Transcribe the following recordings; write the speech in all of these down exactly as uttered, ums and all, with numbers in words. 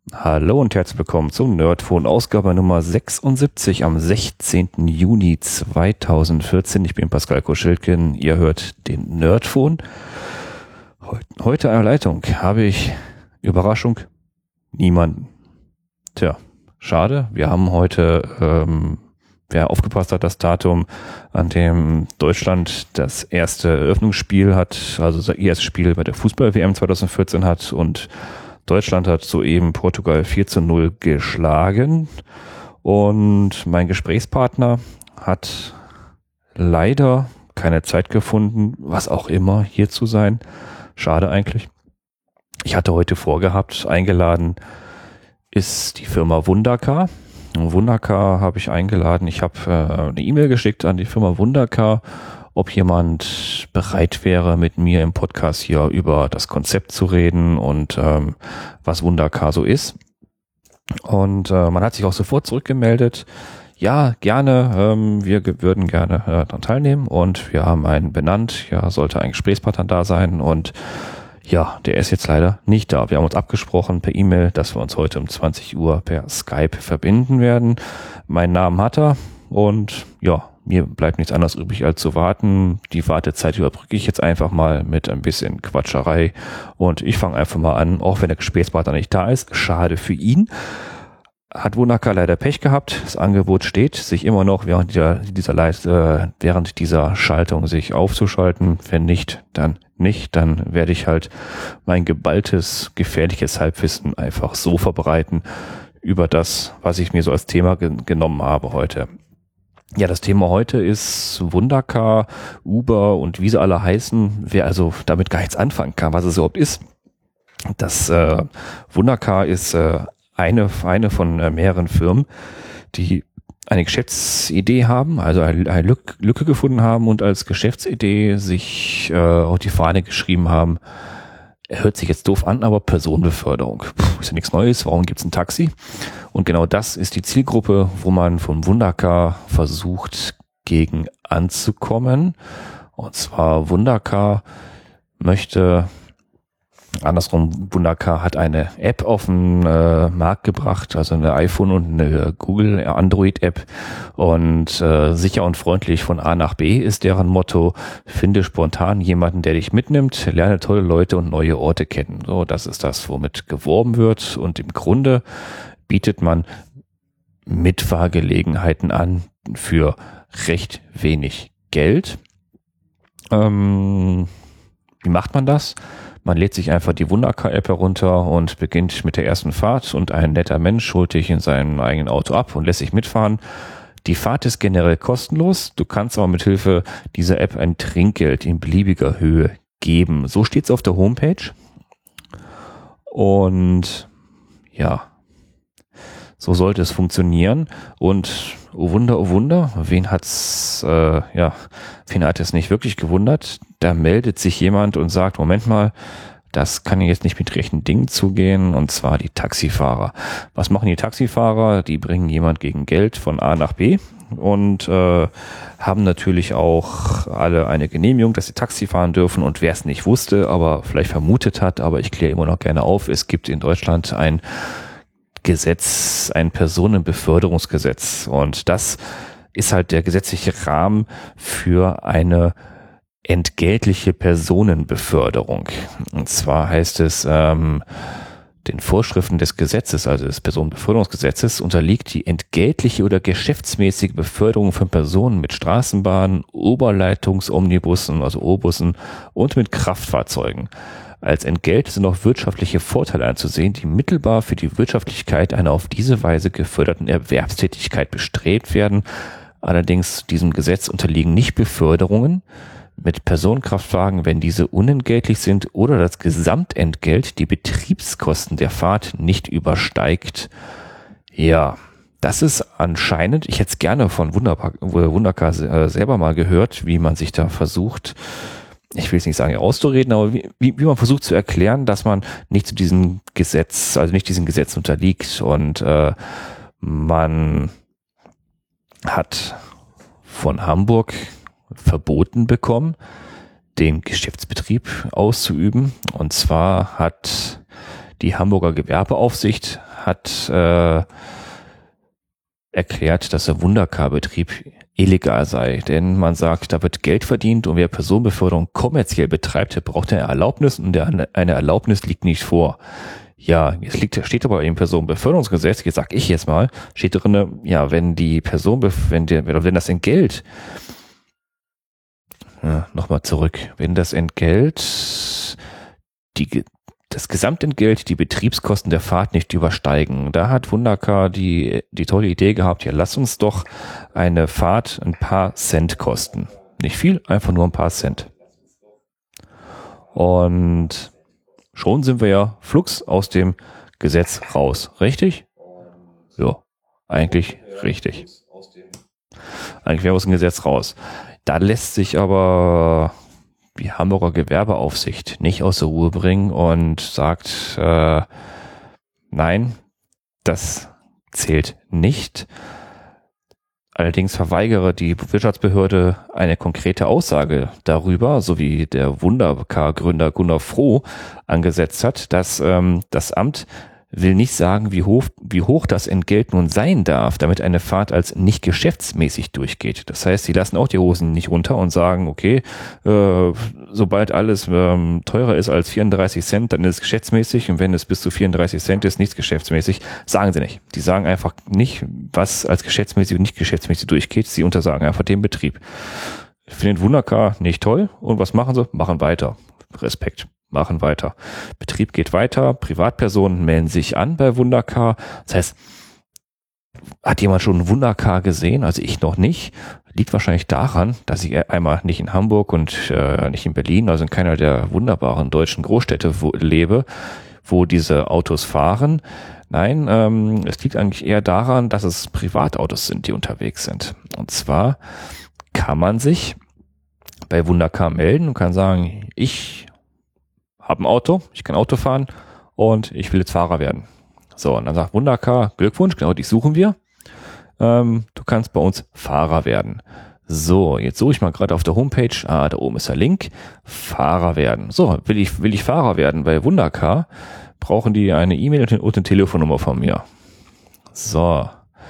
Hallo und herzlich willkommen zum Nerdphone, Ausgabe Nummer sechsundsiebzig am sechzehnten Juni zweitausendvierzehn. Ich bin Pascal Koschilkin, ihr hört den Nerdphone. Heute an der Leitung habe ich, Überraschung, niemanden. Tja, schade, wir haben heute, ähm, wer aufgepasst hat, das Datum, an dem Deutschland das erste Eröffnungsspiel hat, also das erste Spiel bei der Fußball-W M zweitausendvierzehn hat, und Deutschland hat soeben Portugal vier zu null geschlagen, und mein Gesprächspartner hat leider keine Zeit gefunden, was auch immer, hier zu sein. Schade eigentlich. Ich hatte heute vorgehabt, eingeladen ist die Firma Wundercar. Wundercar habe ich eingeladen. Ich habe äh, eine E-Mail geschickt an die Firma Wundercar, ob jemand bereit wäre, mit mir im Podcast hier über das Konzept zu reden und ähm, was Wundercar so ist. Und äh, man hat sich auch sofort zurückgemeldet. Ja, gerne, ähm, wir ge- würden gerne äh, daran teilnehmen, und wir haben einen benannt. Ja, sollte ein Gesprächspartner da sein, und ja, der ist jetzt leider nicht da. Wir haben uns abgesprochen per E-Mail, dass wir uns heute um zwanzig Uhr per Skype verbinden werden. Meinen Namen hat er, und ja, mir bleibt nichts anderes übrig, als zu warten. Die Wartezeit überbrücke ich jetzt einfach mal mit ein bisschen Quatscherei, und ich fange einfach mal an, auch wenn der Gesprächspartner nicht da ist. Schade für ihn. Hat Wundercar leider Pech gehabt. Das Angebot steht, sich immer noch während dieser, dieser, Leit- äh, während dieser Schaltung sich aufzuschalten. Wenn nicht, dann nicht. Dann werde ich halt mein geballtes, gefährliches Halbwissen einfach so verbreiten über das, was ich mir so als Thema ge- genommen habe heute. Ja, das Thema heute ist Wundercar, Uber und wie sie alle heißen. Wer also damit gar nichts anfangen kann, was es überhaupt ist. Das äh, Wundercar ist äh, eine, eine von äh, mehreren Firmen, die eine Geschäftsidee haben, also eine, eine Lück, Lücke gefunden haben und als Geschäftsidee sich äh, auf die Fahne geschrieben haben, hört sich jetzt doof an, aber Personenbeförderung. Puh, ist ja nichts Neues, warum gibt's ein Taxi? Und genau das ist die Zielgruppe, wo man von Wundercar versucht, gegen anzukommen. Und zwar Wundercar möchte, andersrum, Wundercar hat eine App auf den äh, Markt gebracht, also eine iPhone und eine Google Android-App, und äh, sicher und freundlich von A nach B ist deren Motto. Finde spontan jemanden, der dich mitnimmt, lerne tolle Leute und neue Orte kennen. So, das ist das, womit geworben wird, und im Grunde bietet man Mitfahrgelegenheiten an für recht wenig Geld. Ähm, wie macht man das? Man lädt sich einfach die Wundercar-App herunter und beginnt mit der ersten Fahrt, und ein netter Mensch holt dich in seinem eigenen Auto ab und lässt sich mitfahren. Die Fahrt ist generell kostenlos, du kannst aber mit Hilfe dieser App ein Trinkgeld in beliebiger Höhe geben. So steht's auf der Homepage. Und ja, so sollte es funktionieren. Und oh Wunder, oh Wunder, wen hat's, äh, ja, wen hat es nicht wirklich gewundert? Da meldet sich jemand und sagt, Moment mal, das kann jetzt nicht mit rechten Dingen zugehen, und zwar die Taxifahrer. Was machen die Taxifahrer? Die bringen jemand gegen Geld von A nach B und äh, haben natürlich auch alle eine Genehmigung, dass sie Taxi fahren dürfen. Und wer es nicht wusste, aber vielleicht vermutet hat, aber ich kläre immer noch gerne auf, es gibt in Deutschland ein Gesetz, ein Personenbeförderungsgesetz, und das ist halt der gesetzliche Rahmen für eine entgeltliche Personenbeförderung. Und zwar heißt es, ähm, den Vorschriften des Gesetzes, also des Personenbeförderungsgesetzes, unterliegt die entgeltliche oder geschäftsmäßige Beförderung von Personen mit Straßenbahnen, Oberleitungsomnibussen, also O-Bussen, und mit Kraftfahrzeugen. Als Entgelt sind auch wirtschaftliche Vorteile anzusehen, die mittelbar für die Wirtschaftlichkeit einer auf diese Weise geförderten Erwerbstätigkeit bestrebt werden. Allerdings diesem Gesetz unterliegen nicht Beförderungen mit Personenkraftwagen, wenn diese unentgeltlich sind oder das Gesamtentgelt die Betriebskosten der Fahrt nicht übersteigt. Ja, das ist anscheinend, ich hätte es gerne von Wundercar, Wundercar selber mal gehört, wie man sich da versucht, ich will es nicht sagen auszureden, aber wie, wie man versucht zu erklären, dass man nicht zu diesem Gesetz, also nicht diesem Gesetz unterliegt. Und äh, man hat von Hamburg verboten bekommen, den Geschäftsbetrieb auszuüben. Und zwar hat die Hamburger Gewerbeaufsicht hat äh, erklärt, dass der Wundercar-Betrieb illegal sei, denn man sagt, da wird Geld verdient und wer Personenbeförderung kommerziell betreibt, der braucht eine Erlaubnis und der, eine Erlaubnis liegt nicht vor. Ja, es liegt, steht aber im Personenbeförderungsgesetz, jetzt sag ich jetzt mal, steht drin, ja, wenn die Person, wenn, der, wenn das Entgelt, ja, nochmal zurück, wenn das Entgelt, die, das Gesamtentgelt, die Betriebskosten der Fahrt nicht übersteigen. Da hat Wundercar die, die tolle Idee gehabt, ja, lass uns doch eine Fahrt ein paar Cent kosten. Nicht viel, einfach nur ein paar Cent. Und schon sind wir ja flugs aus dem Gesetz raus. Richtig? Ja, eigentlich richtig. Eigentlich wäre aus dem Gesetz raus. Da lässt sich aber die Hamburger Gewerbeaufsicht nicht aus der Ruhe bringen und sagt, äh, nein, das zählt nicht. Allerdings verweigere die Wirtschaftsbehörde eine konkrete Aussage darüber, so wie der Wundercar-Gründer Gunnar Froh angesetzt hat, dass ähm, das Amt will nicht sagen, wie hoch, wie hoch das Entgelt nun sein darf, damit eine Fahrt als nicht geschäftsmäßig durchgeht. Das heißt, sie lassen auch die Hosen nicht runter und sagen, okay, äh, sobald alles ähm, teurer ist als vierunddreißig Cent, dann ist es geschäftsmäßig und wenn es bis zu vierunddreißig Cent ist, nichts geschäftsmäßig, sagen sie nicht. Die sagen einfach nicht, was als geschäftsmäßig und nicht geschäftsmäßig durchgeht. Sie untersagen einfach den Betrieb. Ich finde den Wundercar nicht toll und was machen sie? Machen weiter. Respekt. Machen weiter. Betrieb geht weiter, Privatpersonen melden sich an bei Wundercar. Das heißt, hat jemand schon einen Wundercar gesehen? Also ich noch nicht. Liegt wahrscheinlich daran, dass ich einmal nicht in Hamburg und äh, nicht in Berlin, also in keiner der wunderbaren deutschen Großstädte wo, lebe, wo diese Autos fahren. Nein, ähm, es liegt eigentlich eher daran, dass es Privatautos sind, die unterwegs sind. Und zwar kann man sich bei Wundercar melden und kann sagen, ich habe ein Auto, ich kann Auto fahren und ich will jetzt Fahrer werden. So, und dann sagt Wundercar, Glückwunsch, genau dich suchen wir. Ähm, du kannst bei uns Fahrer werden. So, jetzt suche ich mal gerade auf der Homepage, ah, da oben ist der Link, Fahrer werden. So, will ich, will ich Fahrer werden bei Wundercar, brauchen die eine E-Mail und eine Telefonnummer von mir. So,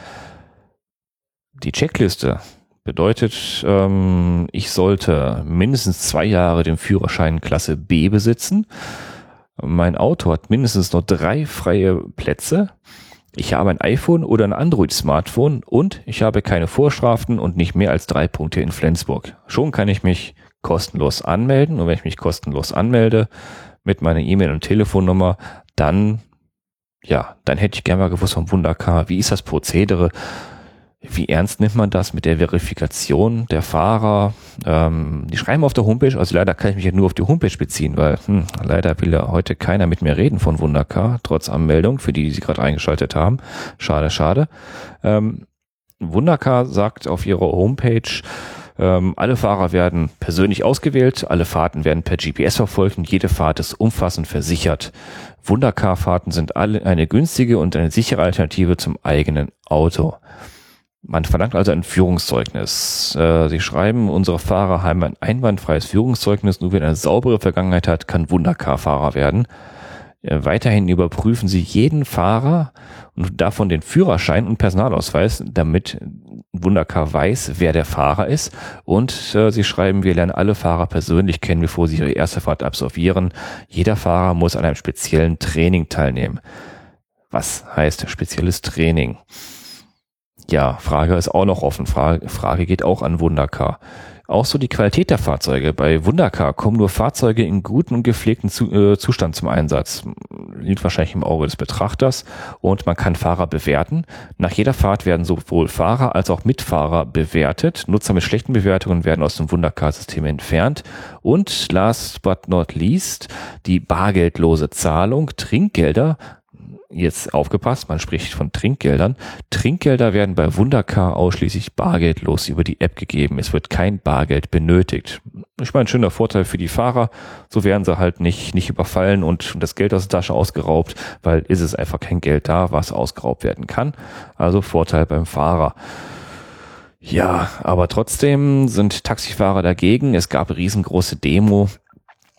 die Checkliste bedeutet, ähm, ich sollte mindestens zwei Jahre den Führerschein Klasse B besitzen. Mein Auto hat mindestens noch drei freie Plätze. Ich habe ein iPhone oder ein Android-Smartphone und ich habe keine Vorstrafen und nicht mehr als drei Punkte in Flensburg. Schon kann ich mich kostenlos anmelden und wenn ich mich kostenlos anmelde mit meiner E-Mail und Telefonnummer, dann, ja, dann hätte ich gerne mal gewusst vom Wundercar, wie ist das Prozedere? Wie ernst nimmt man das mit der Verifikation der Fahrer? Ähm, die schreiben auf der Homepage, also leider kann ich mich ja nur auf die Homepage beziehen, weil hm, leider will ja heute keiner mit mir reden von Wundercar, trotz Anmeldung, für die, die sie gerade eingeschaltet haben. Schade, schade. Ähm, Wundercar sagt auf ihrer Homepage, ähm, alle Fahrer werden persönlich ausgewählt, alle Fahrten werden per G P S verfolgt und jede Fahrt ist umfassend versichert. Wundercar-Fahrten sind alle eine günstige und eine sichere Alternative zum eigenen Auto. Man verlangt also ein Führungszeugnis. Äh, sie schreiben, unsere Fahrer haben ein einwandfreies Führungszeugnis. Nur wer eine saubere Vergangenheit hat, kann Wundercar-Fahrer werden. Äh, weiterhin überprüfen sie jeden Fahrer und davon den Führerschein und Personalausweis, damit Wundercar weiß, wer der Fahrer ist. Und äh, sie schreiben, wir lernen alle Fahrer persönlich kennen, bevor sie ihre erste Fahrt absolvieren. Jeder Fahrer muss an einem speziellen Training teilnehmen. Was heißt spezielles Training? Ja, Frage ist auch noch offen. Frage, Frage geht auch an Wundercar. Auch so die Qualität der Fahrzeuge. Bei Wundercar kommen nur Fahrzeuge in gutem und gepflegten Zu, äh, Zustand zum Einsatz. Liegt wahrscheinlich im Auge des Betrachters. Und man kann Fahrer bewerten. Nach jeder Fahrt werden sowohl Fahrer als auch Mitfahrer bewertet. Nutzer mit schlechten Bewertungen werden aus dem Wundercar-System entfernt. Und last but not least, die bargeldlose Zahlung, Trinkgelder. Jetzt aufgepasst, man spricht von Trinkgeldern. Trinkgelder werden bei Wundercar ausschließlich bargeldlos über die App gegeben. Es wird kein Bargeld benötigt. Ich meine, ein schöner Vorteil für die Fahrer. So werden sie halt nicht, nicht überfallen und das Geld aus der Tasche ausgeraubt, weil ist es einfach kein Geld da, was ausgeraubt werden kann. Also Vorteil beim Fahrer. Ja, aber trotzdem sind Taxifahrer dagegen. Es gab eine riesengroße Demo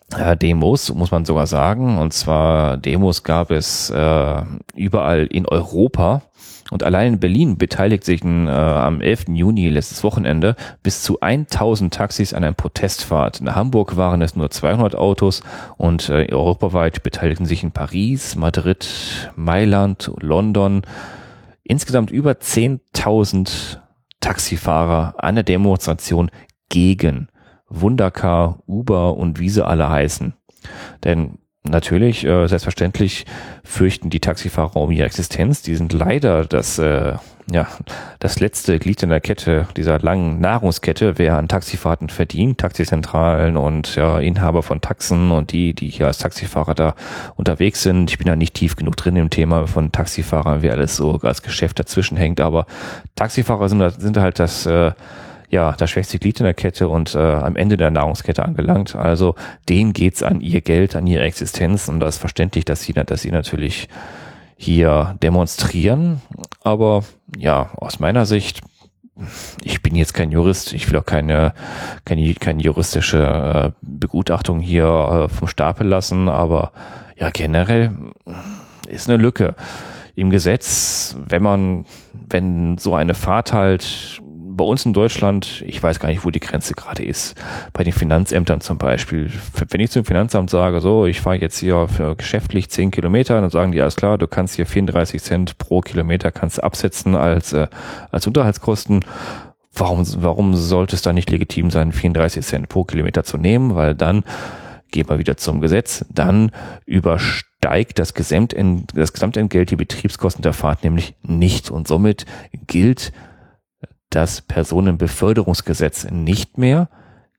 äh, Demos, muss man sogar sagen. Und zwar Demos gab es äh, überall in Europa. Und allein in Berlin beteiligt sich äh, am elften Juni, letztes Wochenende, bis zu tausend Taxis an einer Protestfahrt. In Hamburg waren es nur zweihundert Autos und äh, europaweit beteiligten sich in Paris, Madrid, Mailand, London insgesamt über zehntausend Taxifahrer an der Demonstration gegen Wundercar, Uber und wie sie alle heißen. Denn natürlich, äh, selbstverständlich fürchten die Taxifahrer um ihre Existenz. Die sind leider das, äh, ja, das letzte Glied in der Kette, dieser langen Nahrungskette, wer an Taxifahrten verdient, Taxizentralen und ja, Inhaber von Taxen und die, die hier als Taxifahrer da unterwegs sind. Ich bin da nicht tief genug drin im Thema von Taxifahrern, wie alles so als Geschäft dazwischen hängt, aber Taxifahrer sind, sind halt das, äh, ja, das schwächste Glied in der Kette und äh, am Ende der Nahrungskette angelangt. Also denen geht's an ihr Geld, an ihre Existenz und das ist verständlich, dass sie, dass sie natürlich hier demonstrieren. Aber ja, aus meiner Sicht, ich bin jetzt kein Jurist, ich will auch keine, keine, keine juristische äh, Begutachtung hier äh, vom Stapel lassen, aber ja, generell ist eine Lücke im Gesetz, wenn man, wenn so eine Fahrt halt bei uns in Deutschland, ich weiß gar nicht, wo die Grenze gerade ist, bei den Finanzämtern zum Beispiel. Wenn ich zum Finanzamt sage, so, ich fahre jetzt hier für geschäftlich zehn Kilometer, dann sagen die, alles klar, du kannst hier vierunddreißig Cent pro Kilometer kannst du absetzen als, äh, als Unterhaltskosten. Warum, warum sollte es da nicht legitim sein, vierunddreißig Cent pro Kilometer zu nehmen? Weil dann, gehen wir wieder zum Gesetz, dann übersteigt das Gesamtent, das Gesamtentgelt die Betriebskosten der Fahrt nämlich nicht und somit gilt das Personenbeförderungsgesetz nicht mehr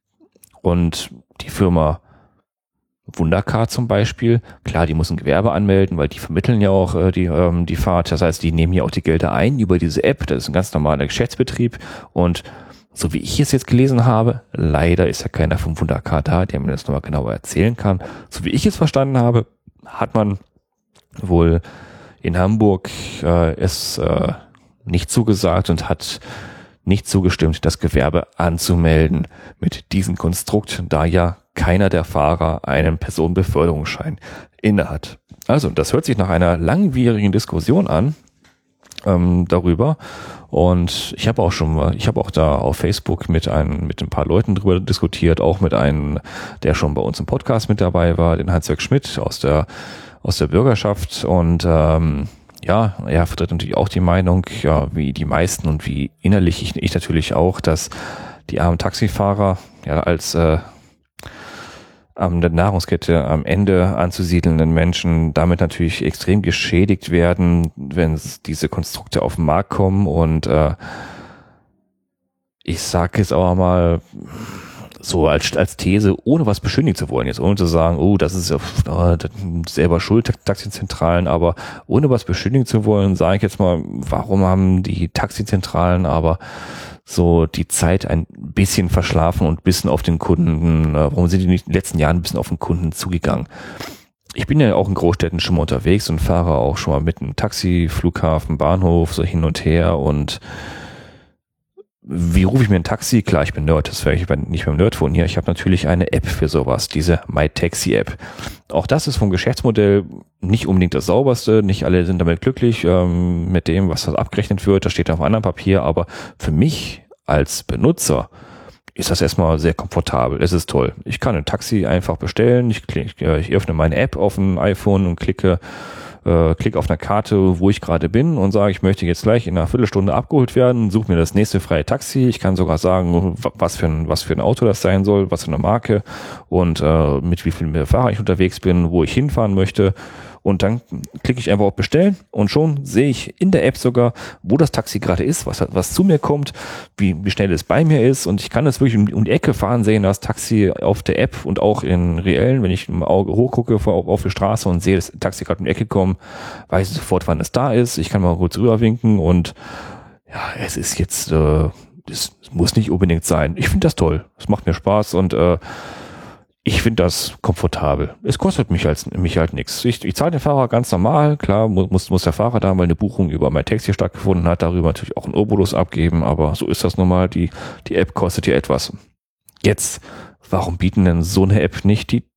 und die Firma Wundercar zum Beispiel, klar, die muss ein Gewerbe anmelden, weil die vermitteln ja auch äh, die, ähm, die Fahrt, das heißt, die nehmen ja auch die Gelder ein über diese App, das ist ein ganz normaler Geschäftsbetrieb und so wie ich es jetzt gelesen habe, leider ist ja keiner vom Wundercar da, der mir das nochmal genauer erzählen kann, so wie ich es verstanden habe, hat man wohl in Hamburg äh, es äh, nicht zugesagt und hat nicht zugestimmt, das Gewerbe anzumelden mit diesem Konstrukt, da ja keiner der Fahrer einen Personenbeförderungsschein innehat. Also, das hört sich nach einer langwierigen Diskussion an ähm, darüber. Und ich habe auch schon mal, ich habe auch da auf Facebook mit einem, mit ein paar Leuten drüber diskutiert, auch mit einem, der schon bei uns im Podcast mit dabei war, den Hans-Jörg Schmidt aus der aus der Bürgerschaft und ähm, ja, er vertritt natürlich auch die Meinung, ja, wie die meisten und wie innerlich ich, ich natürlich auch, dass die armen Taxifahrer ja als äh, an der Nahrungskette am Ende anzusiedelnden Menschen damit natürlich extrem geschädigt werden, wenn diese Konstrukte auf den Markt kommen und äh, ich sage jetzt auch mal so als als These, ohne was beschönigen zu wollen, jetzt ohne zu sagen, oh, das ist ja oh, das selber schuld, Taxizentralen, aber ohne was beschönigen zu wollen, sage ich jetzt mal, warum haben die Taxizentralen aber so die Zeit ein bisschen verschlafen und ein bisschen auf den Kunden, warum sind die nicht in den letzten Jahren ein bisschen auf den Kunden zugegangen? Ich bin ja auch in Großstädten schon mal unterwegs und fahre auch schon mal mit einem Taxi, Flughafen, Bahnhof, so hin und her und wie rufe ich mir ein Taxi? Klar, ich bin Nerd, das wäre ich nicht beim Nerdphone hier. Ich habe natürlich eine App für sowas, diese MyTaxi-App. Auch das ist vom Geschäftsmodell nicht unbedingt das sauberste, nicht alle sind damit glücklich ähm, mit dem, was da abgerechnet wird, das steht auf einem anderen Papier, aber für mich als Benutzer ist das erstmal sehr komfortabel, es ist toll. Ich kann ein Taxi einfach bestellen, ich, klick, ich öffne meine App auf dem iPhone und klicke äh, klick auf eine Karte, wo ich gerade bin und sage, ich möchte jetzt gleich in einer Viertelstunde abgeholt werden, suche mir das nächste freie Taxi. Ich kann sogar sagen, was für ein, was für ein Auto das sein soll, was für eine Marke und äh, mit wie viel Fahrer ich unterwegs bin, wo ich hinfahren möchte. Und dann klicke ich einfach auf Bestellen und schon sehe ich in der App sogar, wo das Taxi gerade ist, was, was zu mir kommt, wie, wie schnell es bei mir ist und ich kann das wirklich um, um die Ecke fahren sehen, das Taxi auf der App und auch in reellen, wenn ich im Auge hochgucke auf, auf die Straße und sehe, das Taxi gerade um die Ecke kommen, weiß ich sofort, wann es da ist, ich kann mal kurz rüberwinken und ja, es ist jetzt, äh, das muss nicht unbedingt sein. Ich finde das toll, es macht mir Spaß und äh, ich finde das komfortabel. Es kostet mich als mich halt nichts. Ich, ich zahle den Fahrer ganz normal. Klar muss muss der Fahrer da mal eine Buchung über MyTaxi stattgefunden hat, darüber natürlich auch einen Obolus abgeben, aber so ist das nun mal. Die die App kostet ja etwas. Jetzt, warum bieten denn so eine App nicht die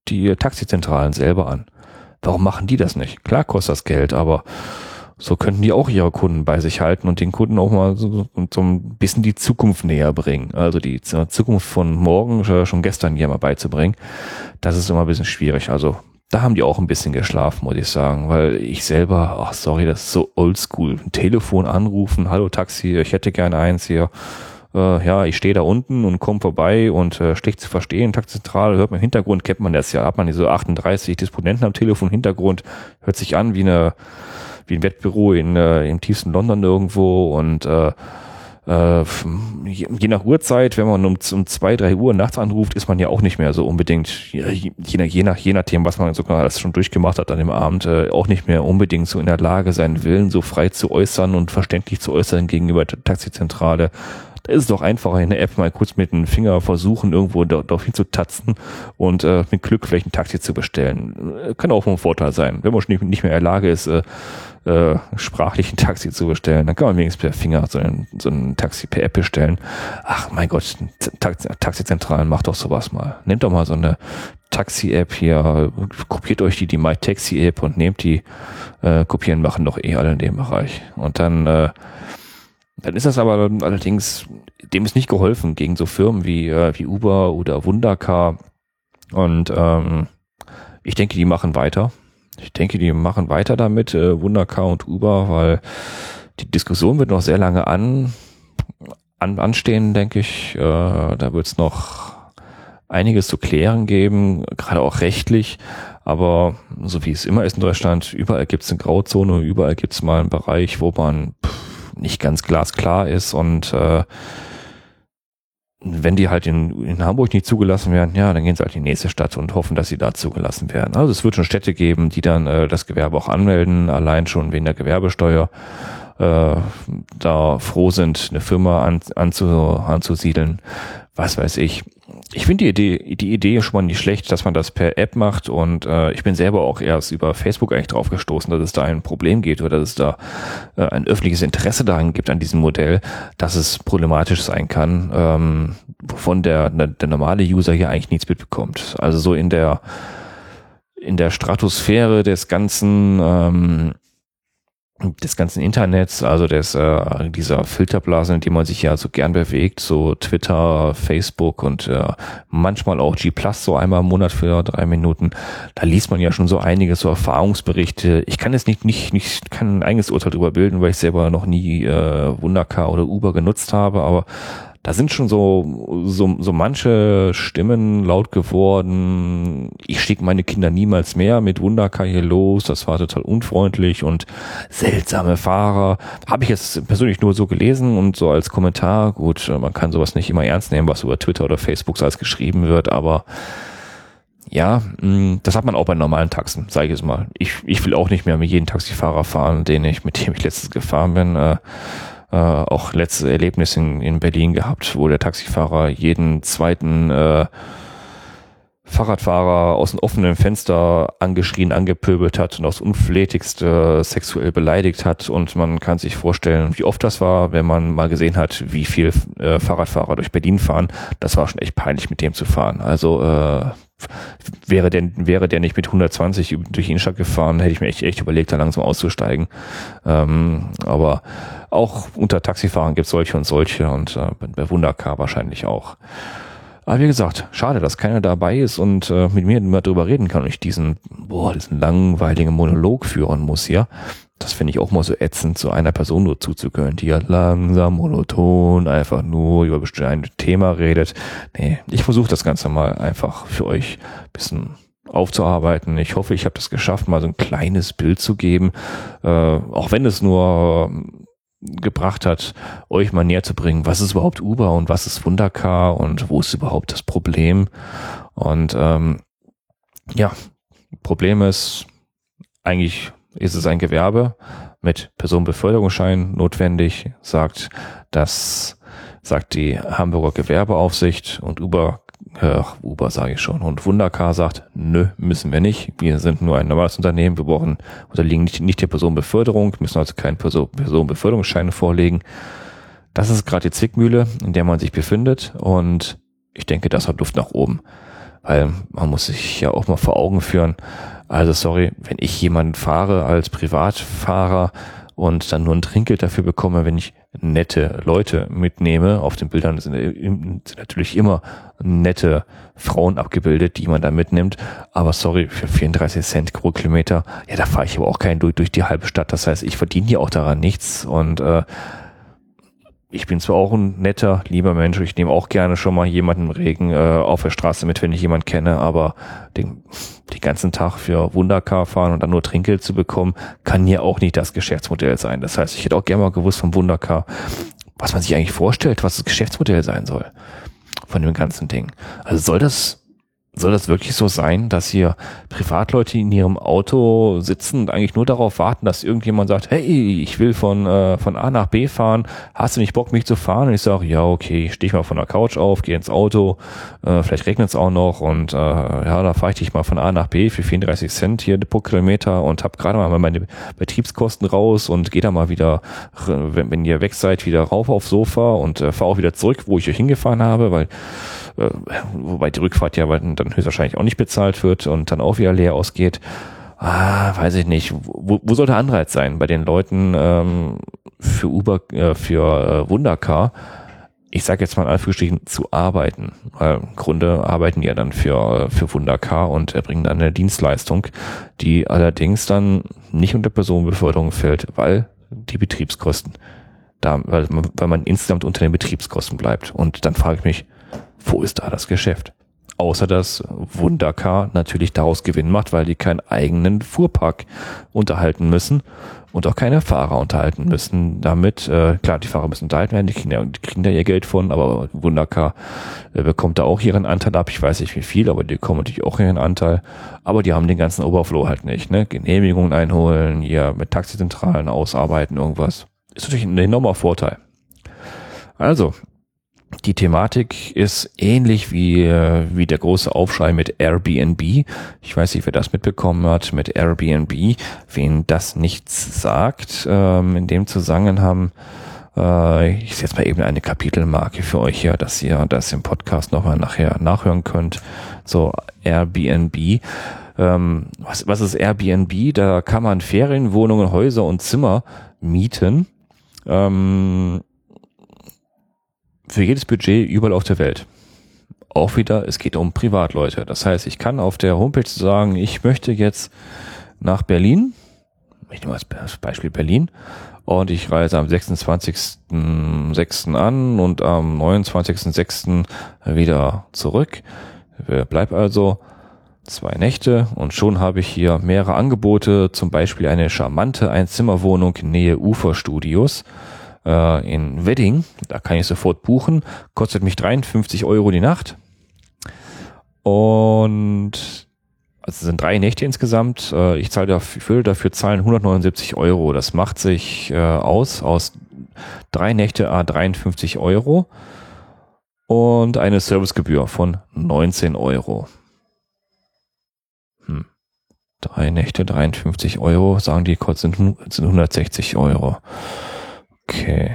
die Taxizentralen selber an. Warum machen die das nicht? Klar kostet das Geld, aber so könnten die auch ihre Kunden bei sich halten und den Kunden auch mal so, so ein bisschen die Zukunft näher bringen. Also die Zukunft von morgen schon gestern hier mal beizubringen. Das ist immer ein bisschen schwierig. Also da haben die auch ein bisschen geschlafen, muss ich sagen, weil ich selber, ach sorry, das ist so oldschool. Ein Telefon anrufen, hallo Taxi, ich hätte gerne eins hier. Äh, ja, ich stehe da unten und komme vorbei und äh, schlecht zu verstehen, Taxizentrale, hört man im Hintergrund, kennt man das ja, hat man diese achtunddreißig Disponenten am Telefon, Hintergrund, hört sich an wie eine wie ein Wettbüro in äh, im tiefsten London irgendwo und äh, äh, je, je nach Uhrzeit, wenn man um, um zwei, drei Uhr nachts anruft, ist man ja auch nicht mehr so unbedingt, je, je, nach, je, nach, je nachdem, was man sogar alles schon durchgemacht hat an dem Abend, äh, auch nicht mehr unbedingt so in der Lage, seinen Willen so frei zu äußern und verständlich zu äußern gegenüber der Taxizentrale. Da ist es doch einfacher, in der App mal kurz mit dem Finger versuchen, irgendwo darauf hinzutatzen und äh, mit Glück vielleicht ein Taxi zu bestellen. Kann auch ein Vorteil sein. Wenn man schon nicht, nicht mehr in der Lage ist, äh, äh, sprachlich ein Taxi zu bestellen, dann kann man wenigstens per Finger so ein, so ein Taxi per App bestellen. Ach mein Gott, Taxi, Taxizentralen, macht doch sowas mal. Nehmt doch mal so eine Taxi-App hier, kopiert euch die, die MyTaxi-App und nehmt die, äh, kopieren machen doch eh alle in dem Bereich. Und dann äh, Dann ist das aber allerdings, dem ist nicht geholfen gegen so Firmen wie, äh, wie Uber oder Wundercar. Und ähm, ich denke, die machen weiter. Ich denke, die machen weiter damit, äh, Wundercar und Uber, weil die Diskussion wird noch sehr lange an, an anstehen, denke ich. Äh, da wird es noch einiges zu klären geben, gerade auch rechtlich. Aber so wie es immer ist in Deutschland, überall gibt es eine Grauzone, überall gibt es mal einen Bereich, wo man pff, nicht ganz glasklar ist und äh, wenn die halt in, in Hamburg nicht zugelassen werden, ja, dann gehen sie halt in die nächste Stadt und hoffen, dass sie da zugelassen werden. Also es wird schon Städte geben, die dann äh, das Gewerbe auch anmelden, allein schon wegen der Gewerbesteuer, äh, da froh sind, eine Firma an, anzu, anzusiedeln, was weiß ich. Ich finde die Idee, die Idee schon mal nicht schlecht, dass man das per App macht und äh, ich bin selber auch erst über Facebook eigentlich drauf gestoßen, dass es da ein Problem geht oder dass es da äh, ein öffentliches Interesse daran gibt an diesem Modell, dass es problematisch sein kann, ähm, wovon der, der normale User hier eigentlich nichts mitbekommt. Also so in der in der Stratosphäre des ganzen ähm, des ganzen Internets, also des, äh, dieser Filterblase, in die man sich ja so gern bewegt, so Twitter, Facebook und äh, manchmal auch G plus, so einmal im Monat für drei Minuten, da liest man ja schon so einiges, so Erfahrungsberichte. Ich kann jetzt nicht, nicht, nicht, kann ein eigenes Urteil darüber bilden, weil ich selber noch nie äh, Wundercar oder Uber genutzt habe, aber da sind schon so, so, so manche Stimmen laut geworden. Ich schicke meine Kinder niemals mehr mit Wundercar hier los. Das war total unfreundlich und seltsame Fahrer. Habe ich jetzt persönlich nur so gelesen und so als Kommentar. Gut, man kann sowas nicht immer ernst nehmen, was über Twitter oder Facebook so als geschrieben wird, aber ja, das hat man auch bei normalen Taxen, sage ich es mal. Ich, ich will auch nicht mehr mit jedem Taxifahrer fahren, den ich, mit dem ich letztens gefahren bin. Äh, Äh, auch letztes Erlebnis in, in Berlin gehabt, wo der Taxifahrer jeden zweiten äh, Fahrradfahrer aus dem offenen Fenster angeschrien, angepöbelt hat und aufs Unflätigste sexuell beleidigt hat. Und man kann sich vorstellen, wie oft das war, wenn man mal gesehen hat, wie viel äh, Fahrradfahrer durch Berlin fahren. Das war schon echt peinlich, mit dem zu fahren. Also äh, wäre der, wäre der nicht mit hundertzwanzig durch die Innenstadt gefahren, hätte ich mir echt, echt überlegt, da langsam auszusteigen. Ähm, aber auch unter Taxifahrern gibt es solche und solche und äh, bei Wundercar wahrscheinlich auch. Aber wie gesagt, schade, dass keiner dabei ist und äh, mit mir mal drüber reden kann und ich diesen, boah, diesen langweiligen Monolog führen muss hier. Das finde ich auch mal so ätzend, so einer Person nur zuzugehören, die ja langsam, monoton, einfach nur über ein Thema redet. Nee, ich versuche das Ganze mal einfach für euch ein bisschen aufzuarbeiten. Ich hoffe, ich habe das geschafft, mal so ein kleines Bild zu geben, äh, auch wenn es nur gebracht hat, euch mal näher zu bringen, was ist überhaupt Uber und was ist Wundercar und wo ist überhaupt das Problem. Und ähm, ja, Problem ist, eigentlich ist es ein Gewerbe mit Personenbeförderungsschein notwendig, sagt das, sagt die Hamburger Gewerbeaufsicht und Uber, äh, Uber sage ich schon, und Wundercar sagt, nö, müssen wir nicht. Wir sind nur ein normales Unternehmen, wir brauchen, unterliegen nicht, nicht der Personenbeförderung, müssen also keinen Person, Personenbeförderungsschein vorlegen. Das ist gerade die Zwickmühle, in der man sich befindet und ich denke, das hat Luft nach oben. weil man muss sich ja auch mal vor Augen führen, also sorry, wenn ich jemanden fahre als Privatfahrer und dann nur ein Trinkgeld dafür bekomme, wenn ich nette Leute mitnehme, auf den Bildern sind, sind natürlich immer nette Frauen abgebildet, die man da mitnimmt, aber sorry, für vierunddreißig Cent pro Kilometer, ja, da fahre ich aber auch keinen durch, durch die halbe Stadt, das heißt, ich verdiene hier auch daran nichts und äh, ich bin zwar auch ein netter, lieber Mensch, ich nehme auch gerne schon mal jemanden im Regen äh, auf der Straße mit, wenn ich jemanden kenne, aber den, den ganzen Tag für Wundercar fahren und dann nur Trinkgeld zu bekommen, kann hier auch nicht das Geschäftsmodell sein. Das heißt, ich hätte auch gerne mal gewusst vom Wundercar, was man sich eigentlich vorstellt, was das Geschäftsmodell sein soll von dem ganzen Ding. Also soll das Soll das wirklich so sein, dass hier Privatleute in ihrem Auto sitzen und eigentlich nur darauf warten, dass irgendjemand sagt, hey, ich will von äh, von A nach B fahren, hast du nicht Bock, mich zu fahren? Und ich sage, ja, okay, stehe ich mal von der Couch auf, gehe ins Auto, äh, vielleicht regnet es auch noch und äh, ja, da fahre ich dich mal von A nach B für vierunddreißig Cent hier pro Kilometer und habe gerade mal meine Betriebskosten raus und gehe da mal wieder, wenn, wenn ihr weg seid, wieder rauf aufs Sofa und äh, fahre auch wieder zurück, wo ich euch hingefahren habe, weil äh, wobei die Rückfahrt ja dann höchstwahrscheinlich auch nicht bezahlt wird und dann auch wieder leer ausgeht. Ah, weiß ich nicht. Wo, wo soll der Anreiz sein bei den Leuten ähm, für Uber, äh, für äh, Wundercar? Ich sage jetzt mal in Anführungsstrichen zu arbeiten. Weil im Grunde arbeiten die ja dann für für Wundercar und erbringen dann eine Dienstleistung, die allerdings dann nicht unter Personenbeförderung fällt, weil die Betriebskosten, da, weil, weil man insgesamt unter den Betriebskosten bleibt. Und dann frage ich mich, wo ist da das Geschäft? Außer dass Wundercar natürlich daraus Gewinn macht, weil die keinen eigenen Fuhrpark unterhalten müssen und auch keine Fahrer unterhalten müssen. Damit, äh, klar, die Fahrer müssen unterhalten werden, die kriegen, ja, die kriegen da ihr Geld von, aber Wundercar äh, bekommt da auch ihren Anteil ab. Ich weiß nicht wie viel, aber die bekommen natürlich auch ihren Anteil. Aber die haben den ganzen Overflow halt nicht, ne? Genehmigungen einholen, hier mit Taxizentralen ausarbeiten, irgendwas. Ist natürlich ein enormer Vorteil. Also, die Thematik ist ähnlich wie wie der große Aufschrei mit Airbnb. Ich weiß nicht, wer das mitbekommen hat mit Airbnb. Wen das nichts sagt, ähm, in dem Zusammenhang, äh, ich setze mal eben eine Kapitelmarke für euch hier, dass ihr das im Podcast nochmal nachher nachhören könnt. So, Airbnb. Ähm, was, was ist Airbnb? Da kann man Ferienwohnungen, Häuser und Zimmer mieten. Ähm, Für jedes Budget überall auf der Welt. Auch wieder, es geht um Privatleute. Das heißt, ich kann auf der Homepage sagen, ich möchte jetzt nach Berlin. Ich nehme als Beispiel Berlin. Und ich reise am sechsundzwanzigsten sechsten an und am neunundzwanzigsten sechsten wieder zurück. Bleib also zwei Nächte und schon habe ich hier mehrere Angebote. Zum Beispiel eine charmante Einzimmerwohnung Nähe Uferstudios in Wedding, da kann ich sofort buchen, kostet mich dreiundfünfzig Euro die Nacht und also sind drei Nächte insgesamt, ich zahle dafür, ich würde dafür zahlen hundertneunundsiebzig Euro, das macht sich aus, aus drei Nächte à dreiundfünfzig Euro und eine Servicegebühr von neunzehn Euro. Hm. Drei Nächte, dreiundfünfzig Euro, sagen die, sind, sind hundertsechzig Euro. Okay.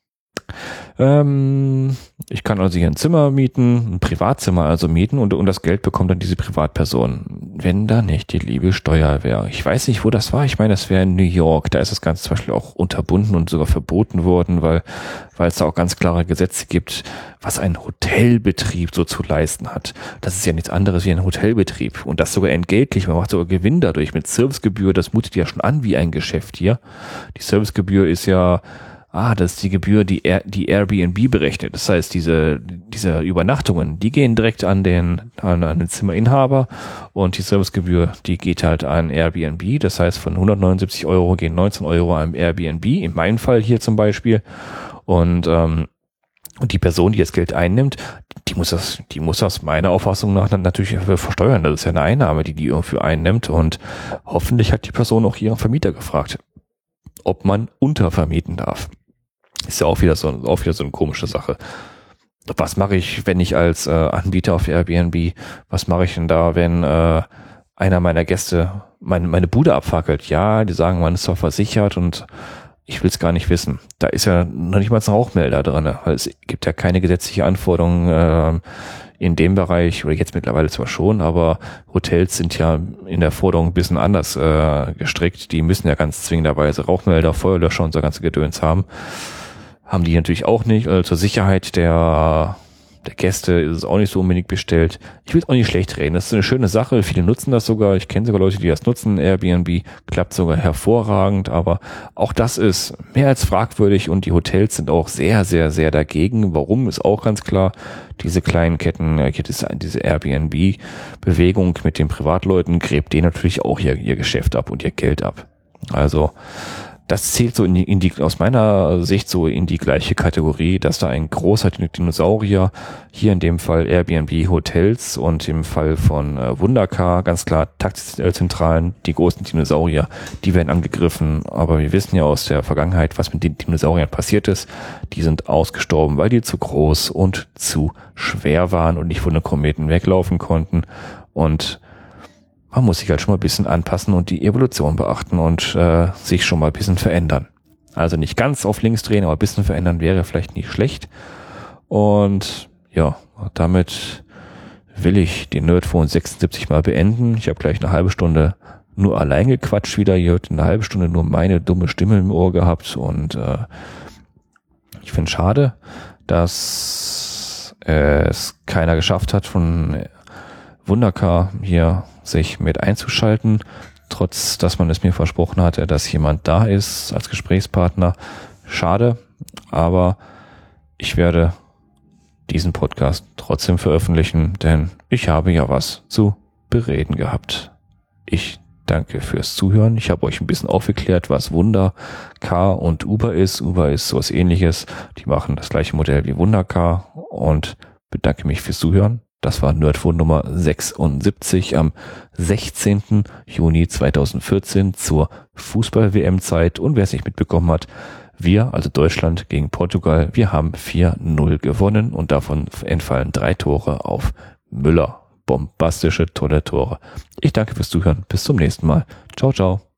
Ähm, ich kann also hier ein Zimmer mieten, ein Privatzimmer also mieten und, und das Geld bekommt dann diese Privatperson. Wenn da nicht die liebe Steuerwehr. Ich weiß nicht, wo das war. Ich meine, das wäre in New York. Da ist das Ganze zum Beispiel auch unterbunden und sogar verboten worden, weil, weil es da auch ganz klare Gesetze gibt, was ein Hotelbetrieb so zu leisten hat. Das ist ja nichts anderes wie ein Hotelbetrieb und das sogar entgeltlich. Man macht sogar Gewinn dadurch mit Servicegebühr. Das mutet ja schon an wie ein Geschäft hier. Die Servicegebühr ist ja Ah, das ist die Gebühr, die Air, die Airbnb berechnet. Das heißt, diese diese Übernachtungen, die gehen direkt an den an, an den Zimmerinhaber und die Servicegebühr, die geht halt an Airbnb. Das heißt, von hundertneunundsiebzig Euro gehen neunzehn Euro an Airbnb. In meinem Fall hier zum Beispiel. Und ähm, und die Person, die das Geld einnimmt, die muss das, die muss das meiner Auffassung nach dann natürlich versteuern. Das ist ja eine Einnahme, die die irgendwie einnimmt. Und hoffentlich hat die Person auch ihren Vermieter gefragt, ob man untervermieten darf. Ist ja auch wieder so, auch wieder so eine komische Sache. Was mache ich, wenn ich als äh, Anbieter auf Airbnb, was mache ich denn da, wenn äh, einer meiner Gäste mein, meine Bude abfackelt? Ja, die sagen, man ist zwar versichert und ich will es gar nicht wissen. Da ist ja noch nicht mal ein Rauchmelder drin, weil es gibt ja keine gesetzliche Anforderung, äh, in dem Bereich, oder jetzt mittlerweile zwar schon, aber Hotels sind ja in der Forderung ein bisschen anders äh, gestrickt. Die müssen ja ganz zwingenderweise Rauchmelder, Feuerlöscher und so ganze Gedöns haben. Haben die natürlich auch nicht. Also zur Sicherheit der der Gäste ist es auch nicht so unbedingt bestellt. Ich will es auch nicht schlecht reden. Das ist eine schöne Sache. Viele nutzen das sogar. Ich kenne sogar Leute, die das nutzen. Airbnb klappt sogar hervorragend. Aber auch das ist mehr als fragwürdig und die Hotels sind auch sehr, sehr, sehr dagegen. Warum ist auch ganz klar. Diese kleinen Ketten, diese Airbnb-Bewegung mit den Privatleuten gräbt denen natürlich auch ihr, ihr Geschäft ab und ihr Geld ab. Also das zählt so in die, in die, aus meiner Sicht so in die gleiche Kategorie, dass da ein großer Dinosaurier, hier in dem Fall Airbnb Hotels und im Fall von äh, Wundercar, ganz klar Taxizentralen, die großen Dinosaurier, die werden angegriffen. Aber wir wissen ja aus der Vergangenheit, was mit den Dinosauriern passiert ist. Die sind ausgestorben, weil die zu groß und zu schwer waren und nicht von den Kometen weglaufen konnten. Und man muss sich halt schon mal ein bisschen anpassen und die Evolution beachten und äh, sich schon mal ein bisschen verändern. Also nicht ganz auf links drehen, aber ein bisschen verändern wäre vielleicht nicht schlecht. Und ja, damit will ich den Nerdphone sechsundsiebzig mal beenden. Ich habe gleich eine halbe Stunde nur allein gequatscht wieder. Ihr hört eine halbe Stunde nur meine dumme Stimme im Ohr gehabt. Und äh, ich finde es schade, dass äh, es keiner geschafft hat von Wundercar hier sich mit einzuschalten, trotz dass man es mir versprochen hatte, dass jemand da ist als Gesprächspartner. Schade, aber ich werde diesen Podcast trotzdem veröffentlichen, denn ich habe ja was zu bereden gehabt. Ich danke fürs Zuhören. Ich habe euch ein bisschen aufgeklärt, was Wundercar und Uber ist. Uber ist sowas Ähnliches. Die machen das gleiche Modell wie Wundercar und bedanke mich fürs Zuhören. Das war Nerdphone Nummer sechsundsiebzig am sechzehnten Juni zweitausendvierzehn zur Fußball-W M-Zeit. Und wer es nicht mitbekommen hat, wir, also Deutschland gegen Portugal, wir haben vier null gewonnen und davon entfallen drei Tore auf Müller. Bombastische, tolle Tore. Ich danke fürs Zuhören. Bis zum nächsten Mal. Ciao, ciao.